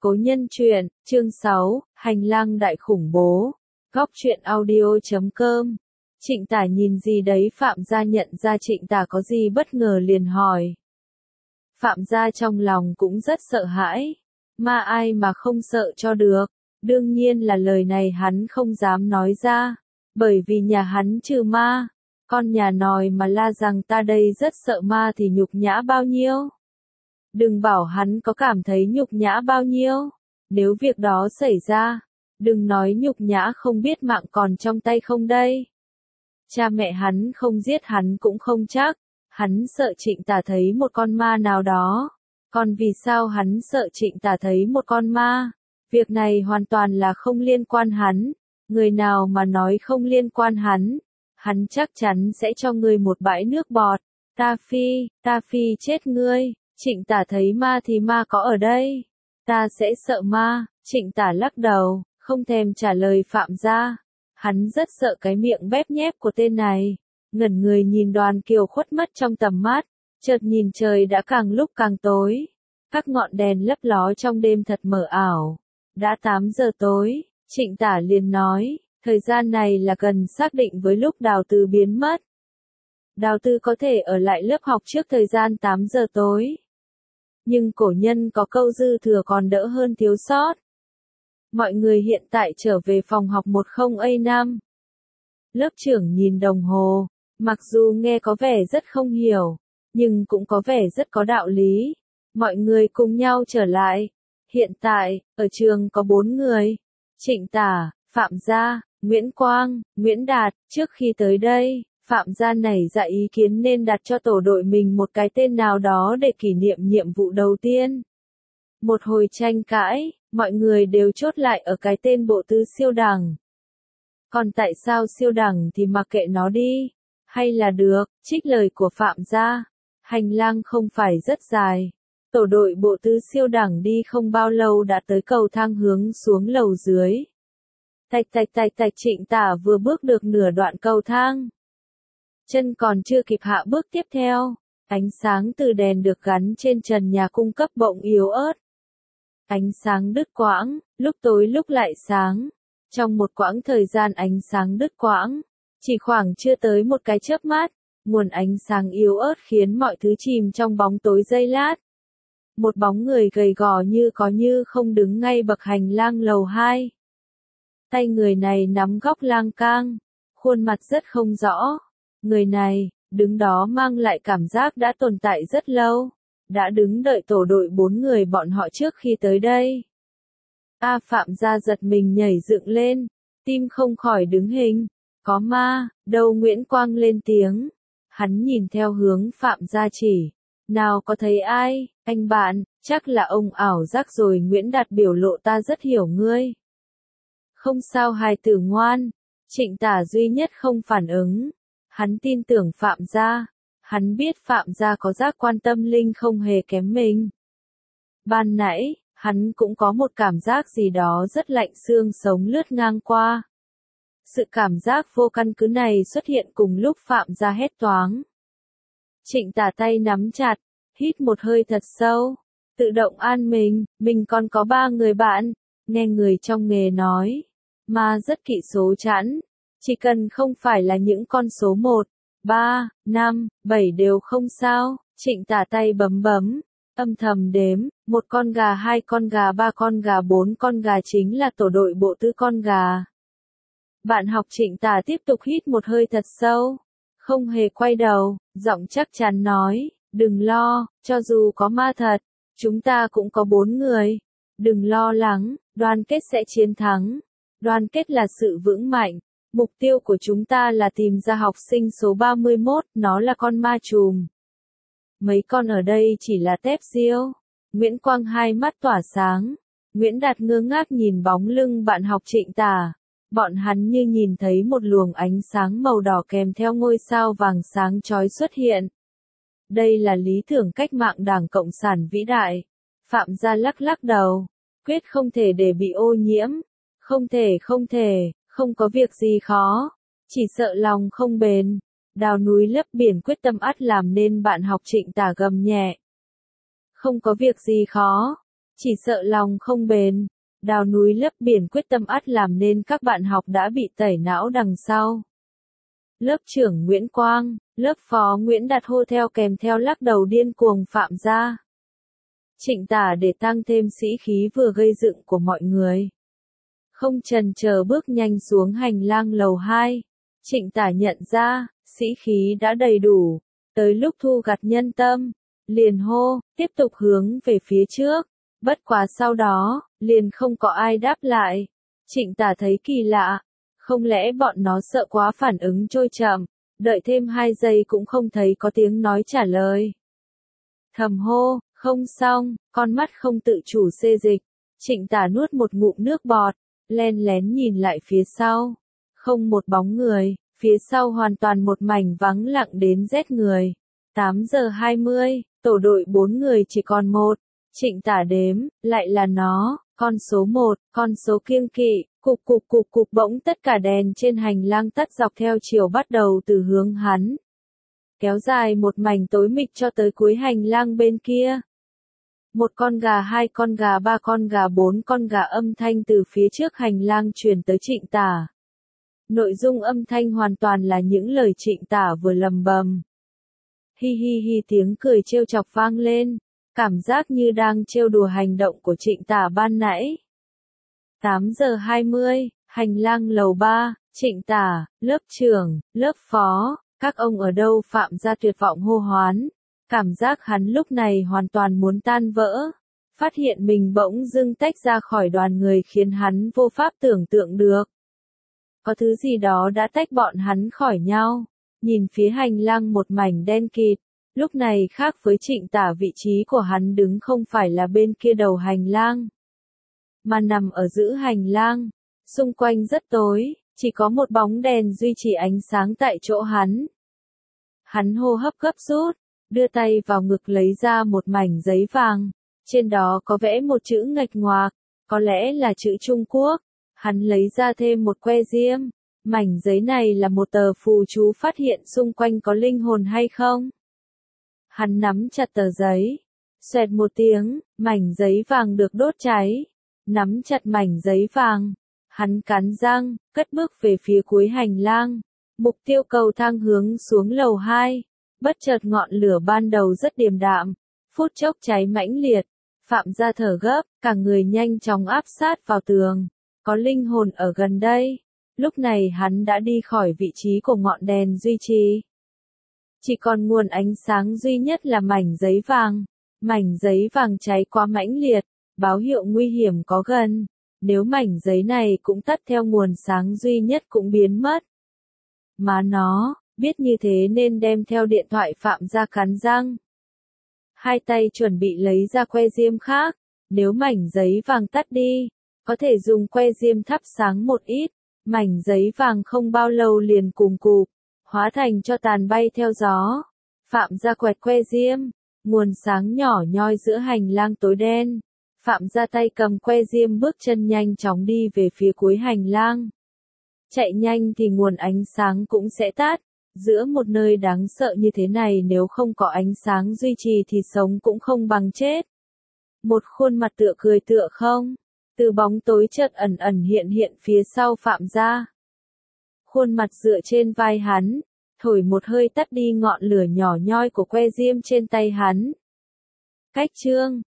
Cố nhân truyện, chương 6, Hành lang đại khủng bố. Góc truyện audio.com. Trịnh Tả nhìn gì đấy? Phạm gia nhận ra Trịnh Tả có gì bất ngờ liền hỏi. Phạm gia trong lòng cũng rất sợ hãi. Ma ai mà không sợ cho được. Đương nhiên là lời này hắn không dám nói ra. Bởi vì nhà hắn trừ ma. Con nhà nòi mà la rằng ta đây rất sợ ma thì nhục nhã bao nhiêu. Đừng bảo hắn có cảm thấy nhục nhã bao nhiêu. Nếu việc đó xảy ra, đừng nói nhục nhã không biết mạng còn trong tay không đây. Cha mẹ hắn không giết hắn cũng không chắc. Hắn sợ Trịnh Tả thấy một con ma nào đó. Còn vì sao hắn sợ Trịnh Tả thấy một con ma? Việc này hoàn toàn là không liên quan hắn. Người nào mà nói không liên quan hắn chắc chắn sẽ cho ngươi một bãi nước bọt. Ta phi chết ngươi. Trịnh Tả thấy ma thì ma có ở đây. Ta sẽ sợ ma. Trịnh Tả lắc đầu, không thèm trả lời Phạm gia. Hắn rất sợ cái miệng bép nhép của tên này. Ngẩn người nhìn Đoàn Kiều khuất mất trong tầm mắt. Chợt nhìn trời đã càng lúc càng tối. Các ngọn đèn lấp ló trong đêm thật mờ ảo. Đã 8 giờ tối, Trịnh Tả liền nói, thời gian này là gần xác định với lúc Đào Tư biến mất. Đào Tư có thể ở lại lớp học trước thời gian 8 giờ tối. Nhưng cổ nhân có câu dư thừa còn đỡ hơn thiếu sót. Mọi người hiện tại trở về phòng học 10A5. Lớp trưởng nhìn đồng hồ, mặc dù nghe có vẻ rất không hiểu, nhưng cũng có vẻ rất có đạo lý. Mọi người cùng nhau trở lại. Hiện tại, ở trường có 4 người. Trịnh Tả, Phạm gia, Nguyễn Quang, Nguyễn Đạt. Trước khi tới đây, Phạm gia nảy ra ý kiến nên đặt cho tổ đội mình một cái tên nào đó để kỷ niệm nhiệm vụ đầu tiên. Một hồi tranh cãi, mọi người đều chốt lại ở cái tên bộ tư siêu đẳng. Còn tại sao siêu đẳng thì mặc kệ nó đi. Hay là được, trích lời của Phạm gia. Hành lang không phải rất dài. Tổ đội bộ tư siêu đẳng đi không bao lâu đã tới cầu thang hướng xuống lầu dưới. Tạch Trịnh Tả vừa bước được nửa đoạn cầu thang. Chân còn chưa kịp hạ bước tiếp theo. Ánh sáng từ đèn được gắn trên trần nhà cung cấp bỗng yếu ớt. Ánh sáng đứt quãng, lúc tối lúc lại sáng. Trong một quãng thời gian ánh sáng đứt quãng, chỉ khoảng chưa tới một cái chớp mắt, nguồn ánh sáng yếu ớt khiến mọi thứ chìm trong bóng tối giây lát. Một bóng người gầy gò như có như không đứng ngay bậc hành lang lầu 2. Tay người này nắm góc lang cang, khuôn mặt rất không rõ. Người này, đứng đó mang lại cảm giác đã tồn tại rất lâu, đã đứng đợi tổ đội 4 người bọn họ trước khi tới đây. Phạm gia giật mình nhảy dựng lên, tim không khỏi đứng hình. Có ma, đâu? Nguyễn Quang lên tiếng. Hắn nhìn theo hướng Phạm gia chỉ. Nào có thấy ai, anh bạn, chắc là ông ảo giác rồi. Nguyễn Đạt biểu lộ ta rất hiểu ngươi. Không sao hài tử ngoan. Trịnh Tả duy nhất không phản ứng. Hắn tin tưởng Phạm gia. Hắn biết Phạm gia có giác quan tâm linh không hề kém mình. Ban nãy, hắn cũng có một cảm giác gì đó rất lạnh xương sống lướt ngang qua. Sự cảm giác vô căn cứ này xuất hiện cùng lúc Phạm gia hét toáng. Trịnh Tả tay nắm chặt, hít một hơi thật sâu, tự động an mình còn có 3 người bạn. Nghe người trong nghề nói, ma rất kỵ số chẵn, chỉ cần không phải là những con số 1, 3, 5, 7 đều không sao. Trịnh Tả tay bấm, âm thầm đếm, 1 con gà, 2 con gà, 3 con gà, 4 con gà chính là tổ đội bộ tư con gà. Bạn học Trịnh Tả tiếp tục hít một hơi thật sâu, không hề quay đầu, giọng chắc chắn nói, đừng lo, cho dù có ma thật, chúng ta cũng có 4 người. Đừng lo lắng, đoàn kết sẽ chiến thắng. Đoàn kết là sự vững mạnh. Mục tiêu của chúng ta là tìm ra học sinh số 31, nó là con ma trùm. Mấy con ở đây chỉ là tép diêu. Nguyễn Quang hai mắt tỏa sáng. Nguyễn Đạt ngơ ngác nhìn bóng lưng bạn học Trịnh Tả. Bọn hắn như nhìn thấy một luồng ánh sáng màu đỏ kèm theo ngôi sao vàng sáng chói xuất hiện. Đây là lý tưởng cách mạng Đảng Cộng sản vĩ đại. Phạm gia lắc đầu. Quyết không thể để bị ô nhiễm. Không thể, không có việc gì khó. Chỉ sợ lòng không bền. Đào núi lấp biển quyết tâm ắt làm nên bạn học Trịnh Tả gầm nhẹ. Không có việc gì khó. Chỉ sợ lòng không bền, đào núi lấp biển quyết tâm ắt làm nên các bạn học đã bị tẩy não đằng sau. Lớp trưởng Nguyễn Quang, lớp phó Nguyễn Đạt hô theo kèm theo lắc đầu điên cuồng Phạm gia. Trịnh Tả để tăng thêm sĩ khí vừa gây dựng của mọi người. Không chần chờ bước nhanh xuống hành lang lầu 2. Trịnh Tả nhận ra, sĩ khí đã đầy đủ. Tới lúc thu gặt nhân tâm, liền hô, tiếp tục hướng về phía trước. Bất quá sau đó, liền không có ai đáp lại. Trịnh Tả thấy kỳ lạ. Không lẽ bọn nó sợ quá phản ứng trôi chậm, đợi thêm 2 giây cũng không thấy có tiếng nói trả lời. Thầm hô, không xong, con mắt không tự chủ xê dịch. Trịnh Tả nuốt một ngụm nước bọt, len lén nhìn lại phía sau. Không một bóng người, phía sau hoàn toàn một mảnh vắng lặng đến rét người. 8 giờ 20, tổ đội 4 người chỉ còn 1. Trịnh Tả đếm, lại là nó, con số 1, con số kiêng kỵ, cục bỗng tất cả đèn trên hành lang tắt dọc theo chiều bắt đầu từ hướng hắn. Kéo dài một mảnh tối mịt cho tới cuối hành lang bên kia. 1 con gà, 2 con gà, 3 con gà, 4 con gà, âm thanh từ phía trước hành lang truyền tới Trịnh Tả. Nội dung âm thanh hoàn toàn là những lời Trịnh Tả vừa lầm bầm. Hi hi hi, tiếng cười trêu chọc vang lên, cảm giác như đang trêu đùa hành động của Trịnh Tả ban nãy. 8 giờ 20, hành lang lầu 3, Trịnh Tả, lớp trưởng, lớp phó, các ông ở đâu? Phạm gia tuyệt vọng hô hoán. Cảm giác hắn lúc này hoàn toàn muốn tan vỡ. Phát hiện mình bỗng dưng tách ra khỏi đoàn người khiến hắn vô pháp tưởng tượng được. Có thứ gì đó đã tách bọn hắn khỏi nhau. Nhìn phía hành lang một mảnh đen kịt. Lúc này khác với Trịnh Tả, vị trí của hắn đứng không phải là bên kia đầu hành lang, mà nằm ở giữa hành lang. Xung quanh rất tối, chỉ có một bóng đèn duy trì ánh sáng tại chỗ hắn. Hắn hô hấp gấp rút, đưa tay vào ngực lấy ra một mảnh giấy vàng. Trên đó có vẽ một chữ nghịch ngoạc, có lẽ là chữ Trung Quốc. Hắn lấy ra thêm một que diêm. Mảnh giấy này là một tờ phù chú phát hiện xung quanh có linh hồn hay không. Hắn nắm chặt tờ giấy. Xoẹt một tiếng, mảnh giấy vàng được đốt cháy. Nắm chặt mảnh giấy vàng. Hắn cắn răng, cất bước về phía cuối hành lang. Mục tiêu cầu thang hướng xuống lầu 2. Bất chợt ngọn lửa ban đầu rất điềm đạm. Phút chốc cháy mãnh liệt. Phạm gia thở gấp, cả người nhanh chóng áp sát vào tường. Có linh hồn ở gần đây. Lúc này hắn đã đi khỏi vị trí của ngọn đèn duy trì. Chỉ còn nguồn ánh sáng duy nhất là mảnh giấy vàng. Mảnh giấy vàng cháy quá mãnh liệt, báo hiệu nguy hiểm có gần. Nếu mảnh giấy này cũng tắt theo nguồn sáng duy nhất cũng biến mất. Mà nó, biết như thế nên đem theo điện thoại. Phạm gia cắn răng. Hai tay chuẩn bị lấy ra que diêm khác. Nếu mảnh giấy vàng tắt đi, có thể dùng que diêm thắp sáng một ít. Mảnh giấy vàng không bao lâu liền cùng cụp, hóa thành tro tàn bay theo gió. Phạm gia quẹt que diêm, nguồn sáng nhỏ nhoi giữa hành lang tối đen. Phạm gia tay cầm que diêm bước chân nhanh chóng đi về phía cuối hành lang. Chạy nhanh thì nguồn ánh sáng cũng sẽ tắt. Giữa một nơi đáng sợ như thế này nếu không có ánh sáng duy trì thì sống cũng không bằng chết. Một khuôn mặt tựa cười tựa không. Từ bóng tối chợt ẩn ẩn hiện hiện phía sau Phạm gia. Khuôn mặt dựa trên vai hắn, thổi một hơi tắt đi ngọn lửa nhỏ nhoi của que diêm trên tay hắn. Cách chương